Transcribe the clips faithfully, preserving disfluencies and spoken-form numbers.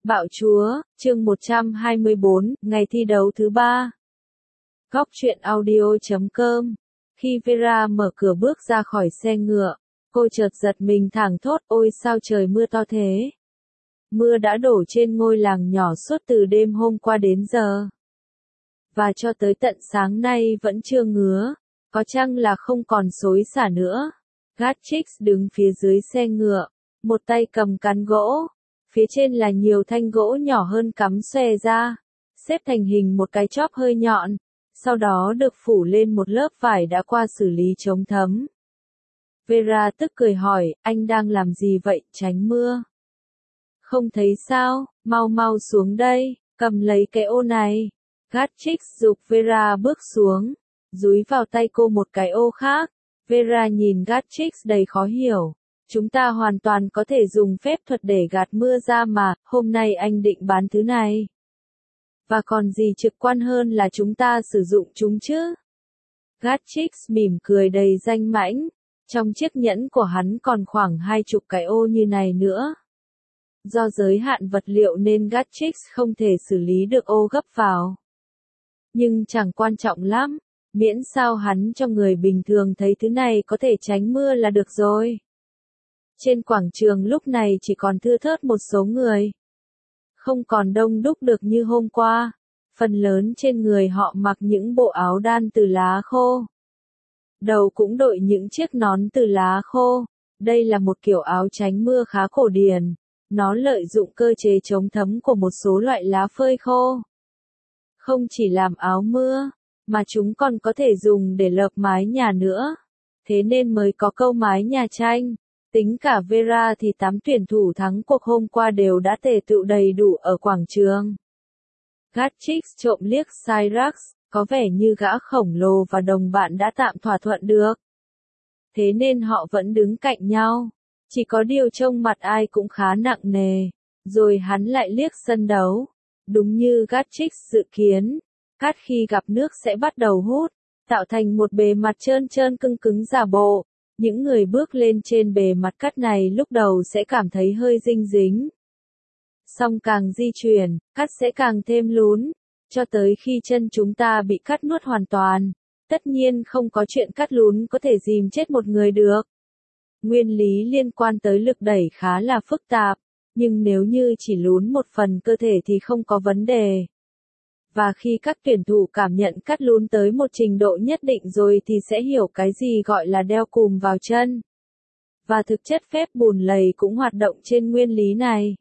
Bạo chúa, chương một trăm hai mươi bốn, ngày thi đấu thứ ba. Góc truyện audio chấm com. Khi Vera mở cửa bước ra khỏi xe ngựa, cô chợt giật mình thảng thốt, ôi sao trời mưa to thế. Mưa đã đổ trên ngôi làng nhỏ suốt từ đêm hôm qua đến giờ. Và cho tới tận sáng nay vẫn chưa ngứa, có chăng là không còn xối xả nữa. Gatchix đứng phía dưới xe ngựa, một tay cầm cán gỗ. Phía trên là nhiều thanh gỗ nhỏ hơn cắm xòe ra, xếp thành hình một cái chóp hơi nhọn, sau đó được phủ lên một lớp vải đã qua xử lý chống thấm. Vera tức cười hỏi, anh đang làm gì vậy, tránh mưa? Không thấy sao, mau mau xuống đây, cầm lấy cái ô này. Gatchix giục Vera bước xuống, dúi vào tay cô một cái ô khác. Vera nhìn Gatchix đầy khó hiểu. Chúng ta hoàn toàn có thể dùng phép thuật để gạt mưa ra mà, hôm nay anh định bán thứ này. Và còn gì trực quan hơn là chúng ta sử dụng chúng chứ? Gatchix mỉm cười đầy danh mãnh, trong chiếc nhẫn của hắn còn khoảng hai chục cái ô như này nữa. Do giới hạn vật liệu nên Gatchix không thể xử lý được ô gấp vào. Nhưng chẳng quan trọng lắm, miễn sao hắn cho người bình thường thấy thứ này có thể tránh mưa là được rồi. Trên quảng trường lúc này chỉ còn thưa thớt một số người. Không còn đông đúc được như hôm qua, phần lớn trên người họ mặc những bộ áo đan từ lá khô. Đầu cũng đội những chiếc nón từ lá khô. Đây là một kiểu áo tránh mưa khá cổ điển. Nó lợi dụng cơ chế chống thấm của một số loại lá phơi khô. Không chỉ làm áo mưa, mà chúng còn có thể dùng để lợp mái nhà nữa. Thế nên mới có câu mái nhà tranh. Tính cả Vera thì tám tuyển thủ thắng cuộc hôm qua đều đã tề tựu đầy đủ ở quảng trường. Gatchix trộm liếc Cyrax, có vẻ như gã khổng lồ và đồng bạn đã tạm thỏa thuận được. Thế nên họ vẫn đứng cạnh nhau. Chỉ có điều trông mặt ai cũng khá nặng nề. Rồi hắn lại liếc sân đấu. Đúng như Gatchix dự kiến, cát khi gặp nước sẽ bắt đầu hút, tạo thành một bề mặt trơn trơn cứng cứng giả bộ. Những người bước lên trên bề mặt cát này lúc đầu sẽ cảm thấy hơi dinh dính. Song càng di chuyển, cát sẽ càng thêm lún, cho tới khi chân chúng ta bị cát nuốt hoàn toàn. Tất nhiên không có chuyện cát lún có thể dìm chết một người được. Nguyên lý liên quan tới lực đẩy khá là phức tạp, nhưng nếu như chỉ lún một phần cơ thể thì không có vấn đề. Và khi các tuyển thủ cảm nhận cát lún tới một trình độ nhất định rồi thì sẽ hiểu cái gì gọi là đeo cùm vào chân. Và thực chất phép bùn lầy cũng hoạt động trên nguyên lý này.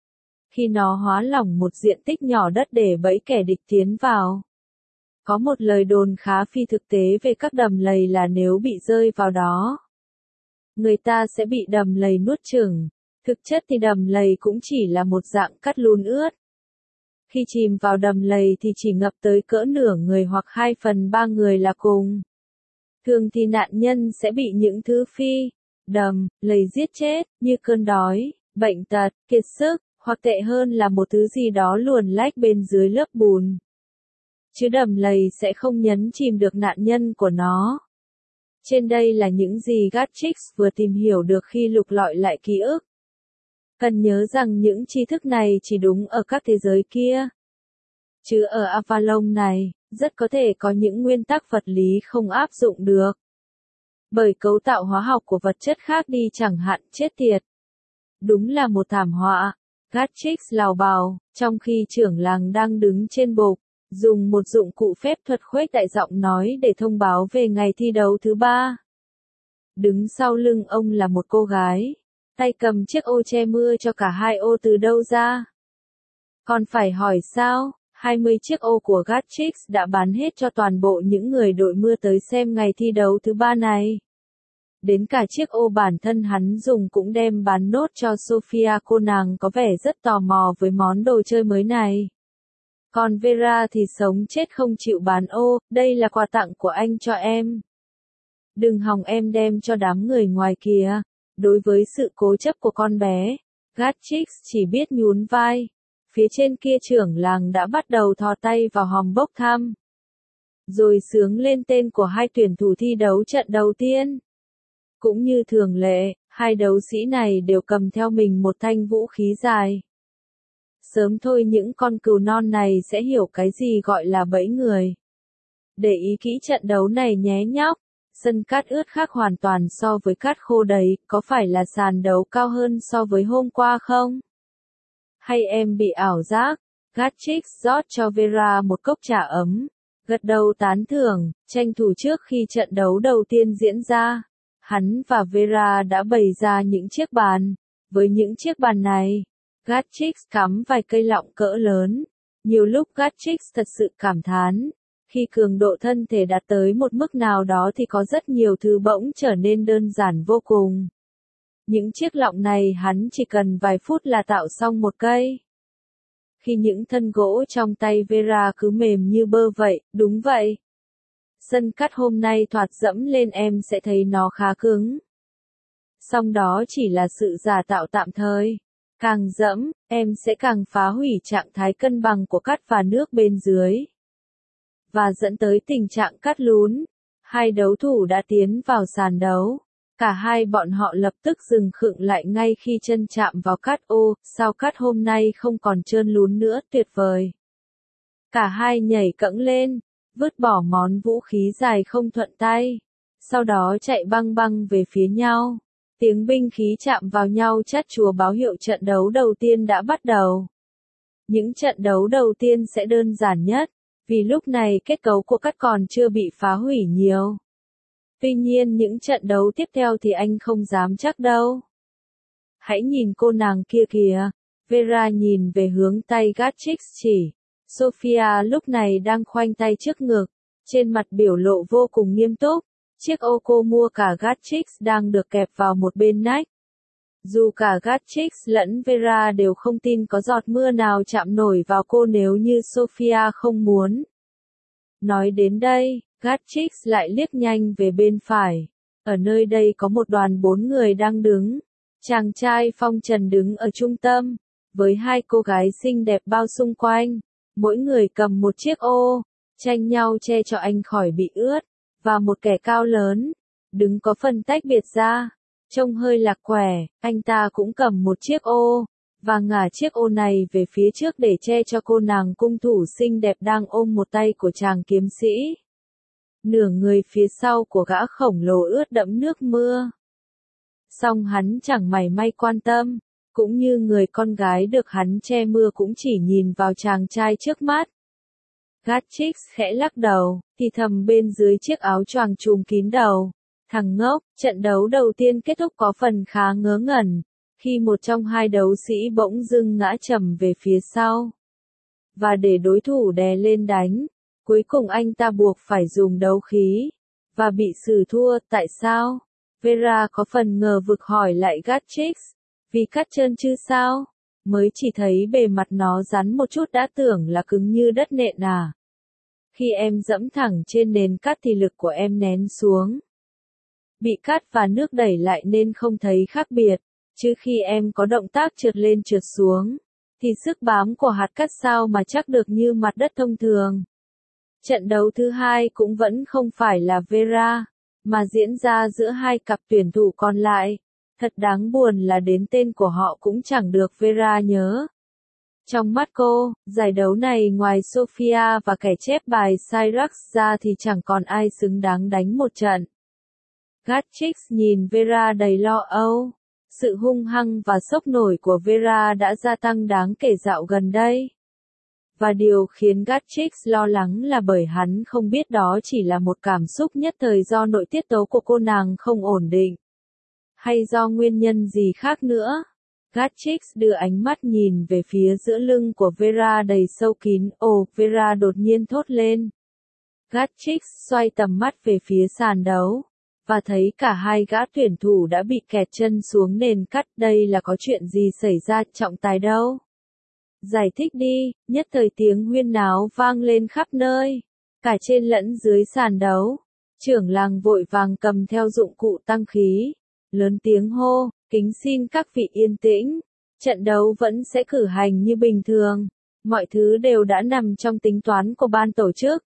Khi nó hóa lỏng một diện tích nhỏ đất để bẫy kẻ địch tiến vào. Có một lời đồn khá phi thực tế về các đầm lầy là nếu bị rơi vào đó, người ta sẽ bị đầm lầy nuốt chửng. Thực chất thì đầm lầy cũng chỉ là một dạng cát lún ướt. Khi chìm vào đầm lầy thì chỉ ngập tới cỡ nửa người hoặc hai phần ba người là cùng. Thường thì nạn nhân sẽ bị những thứ phi, đầm, lầy giết chết, như cơn đói, bệnh tật, kiệt sức, hoặc tệ hơn là một thứ gì đó luồn lách bên dưới lớp bùn. Chứ đầm lầy sẽ không nhấn chìm được nạn nhân của nó. Trên đây là những gì Gatchix vừa tìm hiểu được khi lục lọi lại ký ức. Cần nhớ rằng những tri thức này chỉ đúng ở các thế giới kia. Chứ ở Avalon này, rất có thể có những nguyên tắc vật lý không áp dụng được. Bởi cấu tạo hóa học của vật chất khác đi chẳng hạn chết tiệt. Đúng là một thảm họa. Gatchix lào bào, trong khi trưởng làng đang đứng trên bục, dùng một dụng cụ phép thuật khuếch đại giọng nói để thông báo về ngày thi đấu thứ ba. Đứng sau lưng ông là một cô gái. Tay cầm chiếc ô che mưa cho cả hai ô từ đâu ra? Còn phải hỏi sao, hai mươi chiếc ô của Gatchix đã bán hết cho toàn bộ những người đội mưa tới xem ngày thi đấu thứ ba này. Đến cả chiếc ô bản thân hắn dùng cũng đem bán nốt cho Sophia, cô nàng có vẻ rất tò mò với món đồ chơi mới này. Còn Vera thì sống chết không chịu bán ô, đây là quà tặng của anh cho em. Đừng hòng em đem cho đám người ngoài kia. Đối với sự cố chấp của con bé, Gatchix chỉ biết nhún vai. Phía trên kia trưởng làng đã bắt đầu thò tay vào hòm bốc thăm. Rồi xướng lên tên của hai tuyển thủ thi đấu trận đầu tiên. Cũng như thường lệ, hai đấu sĩ này đều cầm theo mình một thanh vũ khí dài. Sớm thôi những con cừu non này sẽ hiểu cái gì gọi là bẫy người. Để ý kỹ trận đấu này nhé nhóc. Sân cát ướt khác hoàn toàn so với cát khô đấy, có phải là sàn đấu cao hơn so với hôm qua không? Hay em bị ảo giác? Gatchix rót cho Vera một cốc trà ấm. Gật đầu tán thưởng, tranh thủ trước khi trận đấu đầu tiên diễn ra. Hắn và Vera đã bày ra những chiếc bàn. Với những chiếc bàn này, Gatchix cắm vài cây lọng cỡ lớn. Nhiều lúc Gatchix thật sự cảm thán. Khi cường độ thân thể đạt tới một mức nào đó thì có rất nhiều thứ bỗng trở nên đơn giản vô cùng. Những chiếc lọng này hắn chỉ cần vài phút là tạo xong một cây. Khi những thân gỗ trong tay Vera cứ mềm như bơ vậy, đúng vậy. Sân cát hôm nay thoạt dẫm lên em sẽ thấy nó khá cứng. Song đó chỉ là sự giả tạo tạm thời. Càng dẫm, em sẽ càng phá hủy trạng thái cân bằng của cát và nước bên dưới. Và dẫn tới tình trạng cát lún. Hai đấu thủ đã tiến vào sàn đấu. Cả hai bọn họ lập tức dừng khựng lại ngay khi chân chạm vào cát. Ô, sao cát hôm nay không còn trơn lún nữa, tuyệt vời. Cả hai nhảy cẫng lên, vứt bỏ món vũ khí dài không thuận tay. Sau đó chạy băng băng về phía nhau. Tiếng binh khí chạm vào nhau chát chúa báo hiệu trận đấu đầu tiên đã bắt đầu. Những trận đấu đầu tiên sẽ đơn giản nhất, vì lúc này kết cấu của cát còn chưa bị phá hủy nhiều. Tuy nhiên những trận đấu tiếp theo thì anh không dám chắc đâu. Hãy nhìn cô nàng kia kìa. Vera nhìn về hướng tay Gatchix chỉ. Sophia lúc này đang khoanh tay trước ngực, trên mặt biểu lộ vô cùng nghiêm túc. Chiếc ô cô mua cả Gatchix đang được kẹp vào một bên nách. Dù cả Gatchix lẫn Vera đều không tin có giọt mưa nào chạm nổi vào cô nếu như Sophia không muốn. Nói đến đây, Gatchix lại liếc nhanh về bên phải. Ở nơi đây có một đoàn bốn người đang đứng. Chàng trai phong trần đứng ở trung tâm, với hai cô gái xinh đẹp bao xung quanh. Mỗi người cầm một chiếc ô, tranh nhau che cho anh khỏi bị ướt. Và một kẻ cao lớn, đứng có phần tách biệt ra. Trông hơi lạc quẻ, anh ta cũng cầm một chiếc ô, và ngả chiếc ô này về phía trước để che cho cô nàng cung thủ xinh đẹp đang ôm một tay của chàng kiếm sĩ. Nửa người phía sau của gã khổng lồ ướt đẫm nước mưa. Song hắn chẳng mảy may quan tâm, cũng như người con gái được hắn che mưa cũng chỉ nhìn vào chàng trai trước mắt. Gatchix khẽ lắc đầu, thì thầm bên dưới chiếc áo choàng trùm kín đầu. Thằng ngốc, trận đấu đầu tiên kết thúc có phần khá ngớ ngẩn, khi một trong hai đấu sĩ bỗng dưng ngã chầm về phía sau. Và để đối thủ đè lên đánh, cuối cùng anh ta buộc phải dùng đấu khí, và bị xử thua. Tại sao? Vera có phần ngờ vực hỏi lại Gatchix. Vì cát trơn chứ sao? Mới chỉ thấy bề mặt nó rắn một chút đã tưởng là cứng như đất nện à. Khi em dẫm thẳng trên nền cát thì lực của em nén xuống. Bị cát và nước đẩy lại nên không thấy khác biệt, chứ khi em có động tác trượt lên trượt xuống, thì sức bám của hạt cát sao mà chắc được như mặt đất thông thường. Trận đấu thứ hai cũng vẫn không phải là Vera, mà diễn ra giữa hai cặp tuyển thủ còn lại. Thật đáng buồn là đến tên của họ cũng chẳng được Vera nhớ. Trong mắt cô, giải đấu này ngoài Sophia và kẻ chép bài Cyrax ra thì chẳng còn ai xứng đáng đánh một trận. Gatchix nhìn Vera đầy lo âu. Sự hung hăng và sốc nổi của Vera đã gia tăng đáng kể dạo gần đây. Và điều khiến Gatchix lo lắng là bởi hắn không biết đó chỉ là một cảm xúc nhất thời do nội tiết tố của cô nàng không ổn định. Hay do nguyên nhân gì khác nữa. Gatchix đưa ánh mắt nhìn về phía giữa lưng của Vera đầy sâu kín. Ồ, Vera đột nhiên thốt lên. Gatchix xoay tầm mắt về phía sàn đấu, và thấy cả hai gã tuyển thủ đã bị kẹt chân xuống nền cát. Đây là có chuyện gì xảy ra, trọng tài đâu? Giải thích đi. Nhất thời tiếng huyên náo vang lên khắp nơi, cả trên lẫn dưới sàn đấu. Trưởng làng vội vàng cầm theo dụng cụ tăng khí, lớn tiếng hô, kính xin các vị yên tĩnh, trận đấu vẫn sẽ cử hành như bình thường, mọi thứ đều đã nằm trong tính toán của ban tổ chức.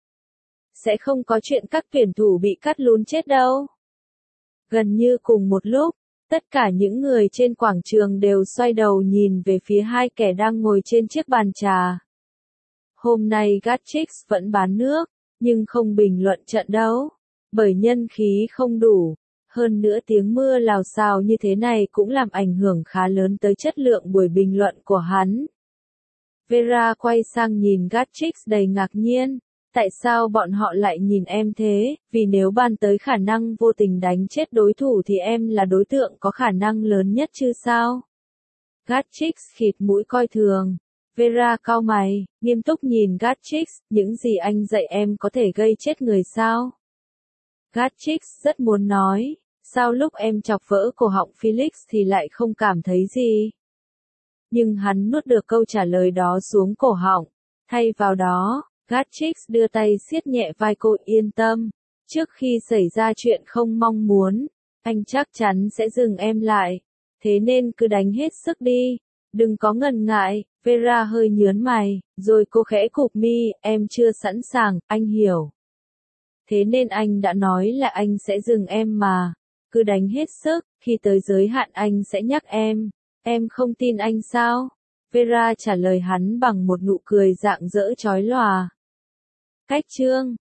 Sẽ không có chuyện các tuyển thủ bị cắt lún chết đâu. Gần như cùng một lúc, Tất cả những người trên quảng trường đều xoay đầu nhìn về phía hai kẻ đang ngồi trên chiếc bàn trà. Hôm nay Gatchix vẫn bán nước, nhưng không bình luận trận đấu, bởi nhân khí không đủ. Hơn nữa tiếng mưa lào xào như thế này cũng làm ảnh hưởng khá lớn tới chất lượng buổi bình luận của hắn. Vera quay sang nhìn Gatchix đầy ngạc nhiên. Tại sao bọn họ lại nhìn em thế? Vì nếu bàn tới khả năng vô tình đánh chết đối thủ thì em là đối tượng có khả năng lớn nhất chứ sao? Gatchix khịt mũi coi thường. Vera cau mày, nghiêm túc nhìn Gatchix, những gì anh dạy em có thể gây chết người sao? Gatchix rất muốn nói, sao lúc em chọc vỡ cổ họng Felix thì lại không cảm thấy gì? Nhưng hắn nuốt được câu trả lời đó xuống cổ họng. Thay vào đó, Gatchix đưa tay siết nhẹ vai cô, yên tâm. Trước khi xảy ra chuyện không mong muốn, anh chắc chắn sẽ dừng em lại. Thế nên cứ đánh hết sức đi. Đừng có ngần ngại. Vera hơi nhớn mày, rồi cô khẽ cụp mi, em chưa sẵn sàng, anh hiểu. Thế nên anh đã nói là anh sẽ dừng em mà. Cứ đánh hết sức, khi tới giới hạn anh sẽ nhắc em. Em không tin anh sao? Vera trả lời hắn bằng một nụ cười rạng rỡ chói lòa. Cách chương